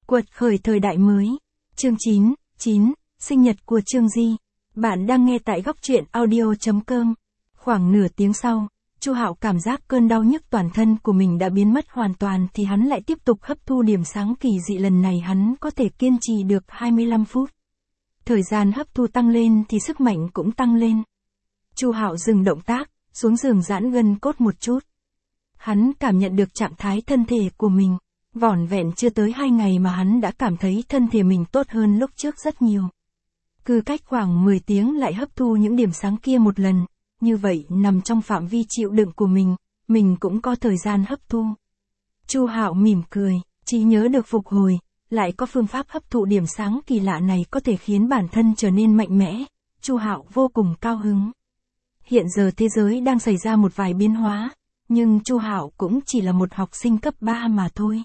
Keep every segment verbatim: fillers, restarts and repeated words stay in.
Quật khởi thời đại mới. Chương chín, chín, sinh nhật của Trương Di. Bạn đang nghe tại góc truyện audio chấm com. Khoảng nửa tiếng sau, Chu Hạo cảm giác cơn đau nhức toàn thân của mình đã biến mất hoàn toàn thì hắn lại tiếp tục hấp thu điểm sáng kỳ dị, lần này hắn có thể kiên trì được hai mươi lăm phút. Thời gian hấp thu tăng lên thì sức mạnh cũng tăng lên. Chu Hạo dừng động tác, xuống giường giãn gân cốt một chút. Hắn cảm nhận được trạng thái thân thể của mình. Vỏn vẹn chưa tới hai ngày mà hắn đã cảm thấy thân thể mình tốt hơn lúc trước rất nhiều. Cứ cách khoảng mười tiếng lại hấp thu những điểm sáng kia một lần, như vậy nằm trong phạm vi chịu đựng của mình, mình cũng có thời gian hấp thu. Chu Hạo mỉm cười, trí nhớ được phục hồi, lại có phương pháp hấp thụ điểm sáng kỳ lạ này có thể khiến bản thân trở nên mạnh mẽ, Chu Hạo vô cùng cao hứng. Hiện giờ thế giới đang xảy ra một vài biến hóa, nhưng Chu Hạo cũng chỉ là một học sinh cấp ba mà thôi.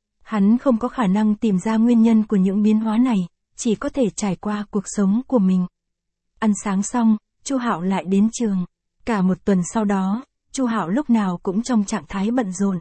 Hắn không có khả năng tìm ra nguyên nhân của những biến hóa này, chỉ có thể trải qua cuộc sống của mình. Ăn sáng xong, Chu Hạo lại đến trường. Cả một tuần sau đó, Chu Hạo lúc nào cũng trong trạng thái bận rộn.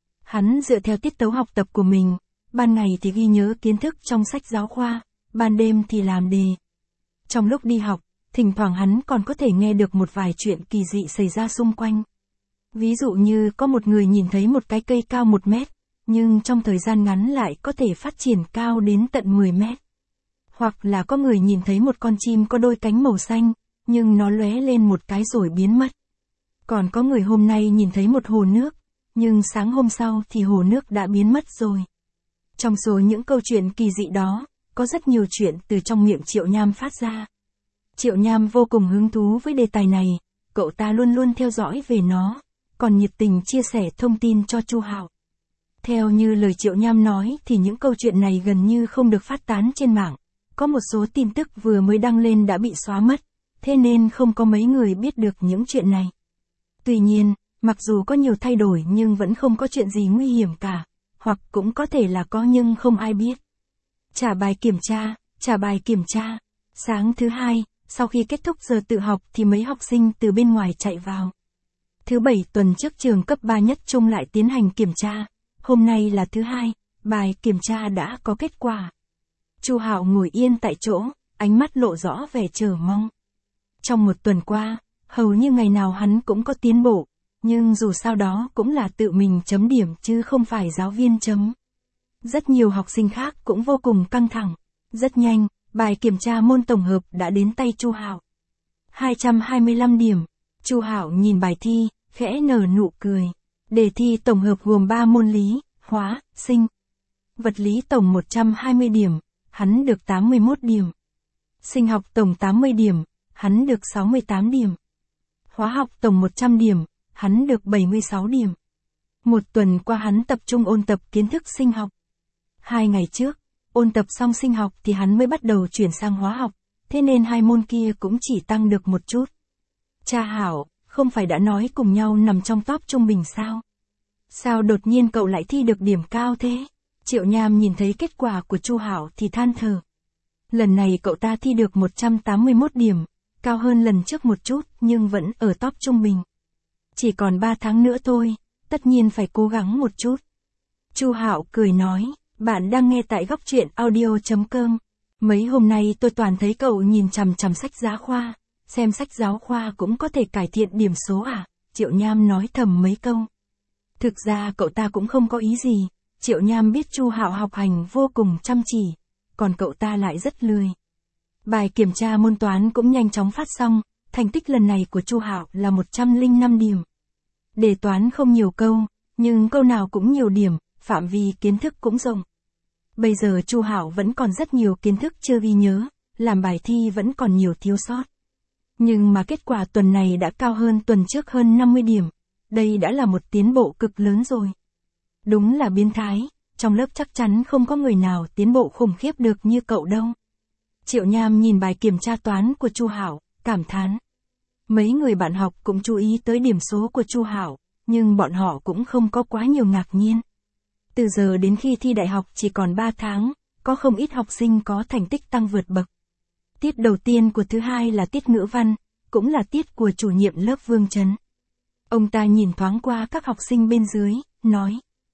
Hắn dựa theo tiết tấu học tập của mình, ban ngày thì ghi nhớ kiến thức trong sách giáo khoa, ban đêm thì làm đề. Trong lúc đi học, thỉnh thoảng hắn còn có thể nghe được một vài chuyện kỳ dị xảy ra xung quanh. Ví dụ như có một người nhìn thấy một cái cây cao một mét, nhưng trong thời gian ngắn lại có thể phát triển cao đến tận mười mét. Hoặc là có người nhìn thấy một con chim có đôi cánh màu xanh, nhưng nó lóe lên một cái rồi biến mất. Còn có người hôm nay nhìn thấy một hồ nước, nhưng sáng hôm sau thì hồ nước đã biến mất rồi. Trong số những câu chuyện kỳ dị đó, có rất nhiều chuyện từ trong miệng Triệu Nham phát ra. Triệu Nham vô cùng hứng thú với đề tài này, cậu ta luôn luôn theo dõi về nó, còn nhiệt tình chia sẻ thông tin cho Chu Hạo. Theo như lời Triệu Nham nói thì những câu chuyện này gần như không được phát tán trên mạng. Có một số tin tức vừa mới đăng lên đã bị xóa mất, thế nên không có mấy người biết được những chuyện này. Tuy nhiên, mặc dù có nhiều thay đổi nhưng vẫn không có chuyện gì nguy hiểm cả, hoặc cũng có thể là có nhưng không ai biết. Trả bài kiểm tra, trả bài kiểm tra. Sáng thứ hai, sau khi kết thúc giờ tự học thì mấy học sinh từ bên ngoài chạy vào. Thứ bảy tuần trước trường cấp ba nhất trung lại tiến hành kiểm tra. Hôm nay là thứ hai, bài kiểm tra đã có kết quả. Chu Hạo ngồi yên tại chỗ, ánh mắt lộ rõ vẻ chờ mong. Trong một tuần qua, hầu như ngày nào hắn cũng có tiến bộ, nhưng dù sao đó cũng là tự mình chấm điểm chứ không phải giáo viên chấm. Rất nhiều học sinh khác cũng vô cùng căng thẳng. Rất nhanh, bài kiểm tra môn tổng hợp đã đến tay Chu Hạo. hai trăm hai mươi lăm điểm. Chu Hạo nhìn bài thi, khẽ nở nụ cười. Đề thi tổng hợp gồm ba môn lý, hóa, sinh. Vật lý tổng một trăm hai mươi điểm, hắn được tám mươi mốt điểm. Sinh học tổng tám mươi điểm, hắn được sáu mươi tám điểm. Hóa học tổng một trăm điểm, hắn được bảy mươi sáu điểm. Một tuần qua hắn tập trung ôn tập kiến thức sinh học. Hai ngày trước, ôn tập xong sinh học thì hắn mới bắt đầu chuyển sang hóa học, thế nên hai môn kia cũng chỉ tăng được một chút. Cha Hảo, không phải đã nói cùng nhau nằm trong top trung bình sao? Sao đột nhiên cậu lại thi được điểm cao thế? Triệu Nham nhìn thấy kết quả của Chu Hạo thì than thở. Lần này cậu ta thi được một trăm tám mươi mốt điểm, cao hơn lần trước một chút nhưng vẫn ở top trung bình. Chỉ còn ba tháng nữa thôi, tất nhiên phải cố gắng một chút. Chu Hạo cười nói, bạn đang nghe tại góc truyện audio chấm com. Mấy hôm nay tôi toàn thấy cậu nhìn chằm chằm sách giáo khoa, xem sách giáo khoa cũng có thể cải thiện điểm số à? Triệu Nham nói thầm mấy câu. Thực ra cậu ta cũng không có ý gì, Triệu Nham biết Chu Hạo học hành vô cùng chăm chỉ, còn cậu ta lại rất lười. Bài kiểm tra môn toán cũng nhanh chóng phát xong, thành tích lần này của Chu Hạo là một trăm lẻ năm điểm. Đề toán không nhiều câu, nhưng câu nào cũng nhiều điểm, phạm vi kiến thức cũng rộng. Bây giờ Chu Hạo vẫn còn rất nhiều kiến thức chưa ghi nhớ, làm bài thi vẫn còn nhiều thiếu sót. Nhưng mà kết quả tuần này đã cao hơn tuần trước hơn năm mươi điểm. Đây đã là một tiến bộ cực lớn rồi. Đúng là biến thái, trong lớp chắc chắn không có người nào tiến bộ khủng khiếp được như cậu đâu. Triệu Nham nhìn bài kiểm tra toán của Chu Hạo, cảm thán. Mấy người bạn học cũng chú ý tới điểm số của Chu Hạo, nhưng bọn họ cũng không có quá nhiều ngạc nhiên. Từ giờ đến khi thi đại học chỉ còn ba tháng, có không ít học sinh có thành tích tăng vượt bậc. Tiết đầu tiên của thứ hai là tiết ngữ văn, cũng là tiết của chủ nhiệm lớp Vương Trấn. Ông ta nhìn thoáng qua các học sinh bên dưới, nói.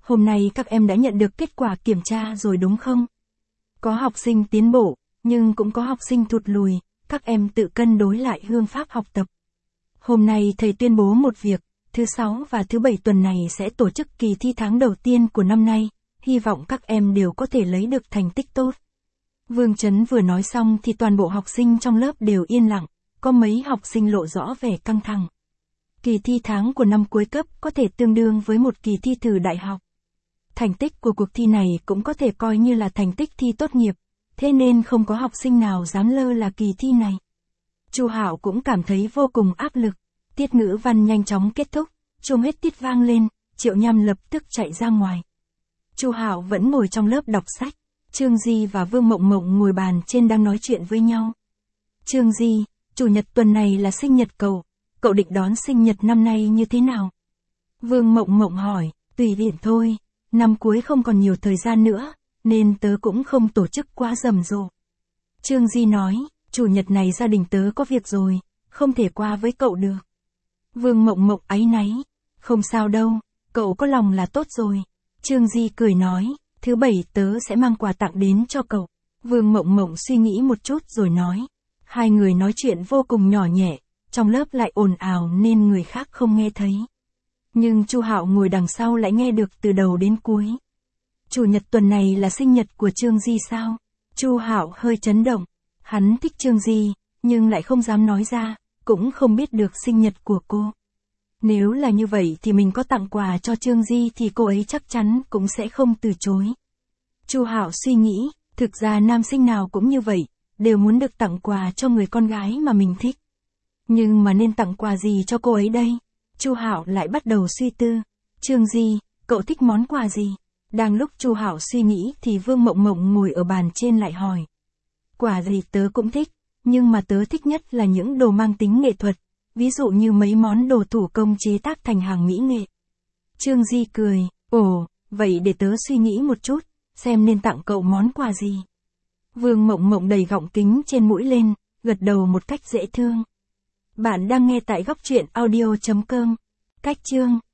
Hôm nay các em đã nhận được kết quả kiểm tra rồi đúng không? Có học sinh tiến bộ, nhưng cũng có học sinh thụt lùi, các em tự cân đối lại phương pháp học tập. Hôm nay thầy tuyên bố một việc, thứ sáu và thứ bảy tuần này sẽ tổ chức kỳ thi tháng đầu tiên của năm nay, hy vọng các em đều có thể lấy được thành tích tốt. Vương Trấn vừa nói xong thì toàn bộ học sinh trong lớp đều yên lặng, có mấy học sinh lộ rõ vẻ căng thẳng. Kỳ thi tháng của năm cuối cấp có thể tương đương với một kỳ thi thử đại học. Thành tích của cuộc thi này cũng có thể coi như là thành tích thi tốt nghiệp, thế nên không có học sinh nào dám lơ là kỳ thi này. Chu Hạo cũng cảm thấy vô cùng áp lực. Tiết ngữ văn nhanh chóng kết thúc, chuông hết tiết vang lên, Triệu Nham lập tức chạy ra ngoài. Chu Hạo vẫn ngồi trong lớp đọc sách, Trương Di và Vương Mộng Mộng ngồi bàn trên đang nói chuyện với nhau. Trương Di, chủ nhật tuần này là sinh nhật cậu, cậu định đón sinh nhật năm nay như thế nào? Vương Mộng Mộng hỏi, tùy tiện thôi, năm cuối không còn nhiều thời gian nữa, nên tớ cũng không tổ chức quá rầm rộ. Trương Di nói, chủ nhật này gia đình tớ có việc rồi, không thể qua với cậu được. Vương Mộng Mộng áy náy, không sao đâu, cậu có lòng là tốt rồi. Trương Di cười nói, thứ bảy tớ sẽ mang quà tặng đến cho cậu. Vương Mộng Mộng suy nghĩ một chút rồi nói. Hai người nói chuyện vô cùng nhỏ nhẹ, trong lớp lại ồn ào nên người khác không nghe thấy. Nhưng Chu Hạo ngồi đằng sau lại nghe được từ đầu đến cuối. Chủ nhật tuần này là sinh nhật của Trương Di sao? Chu Hạo hơi chấn động. Hắn thích Trương Di, nhưng lại không dám nói ra, cũng không biết được sinh nhật của cô. Nếu là như vậy thì mình có tặng quà cho Trương Di thì cô ấy chắc chắn cũng sẽ không từ chối. Chu Hạo suy nghĩ, thực ra nam sinh nào cũng như vậy, đều muốn được tặng quà cho người con gái mà mình thích. Nhưng mà nên tặng quà gì cho cô ấy đây? Chu Hạo lại bắt đầu suy tư. Trương Di, cậu thích món quà gì? Đang lúc Chu Hạo suy nghĩ thì Vương Mộng Mộng ngồi ở bàn trên lại hỏi. Quà gì tớ cũng thích, nhưng mà tớ thích nhất là những đồ mang tính nghệ thuật, ví dụ như mấy món đồ thủ công chế tác thành hàng mỹ nghệ. Trương Di cười, ồ, vậy để tớ suy nghĩ một chút, xem nên tặng cậu món quà gì. Vương Mộng Mộng đầy gọng kính trên mũi lên, gật đầu một cách dễ thương. Bạn đang nghe tại góc truyện audio chấm com. Cách chương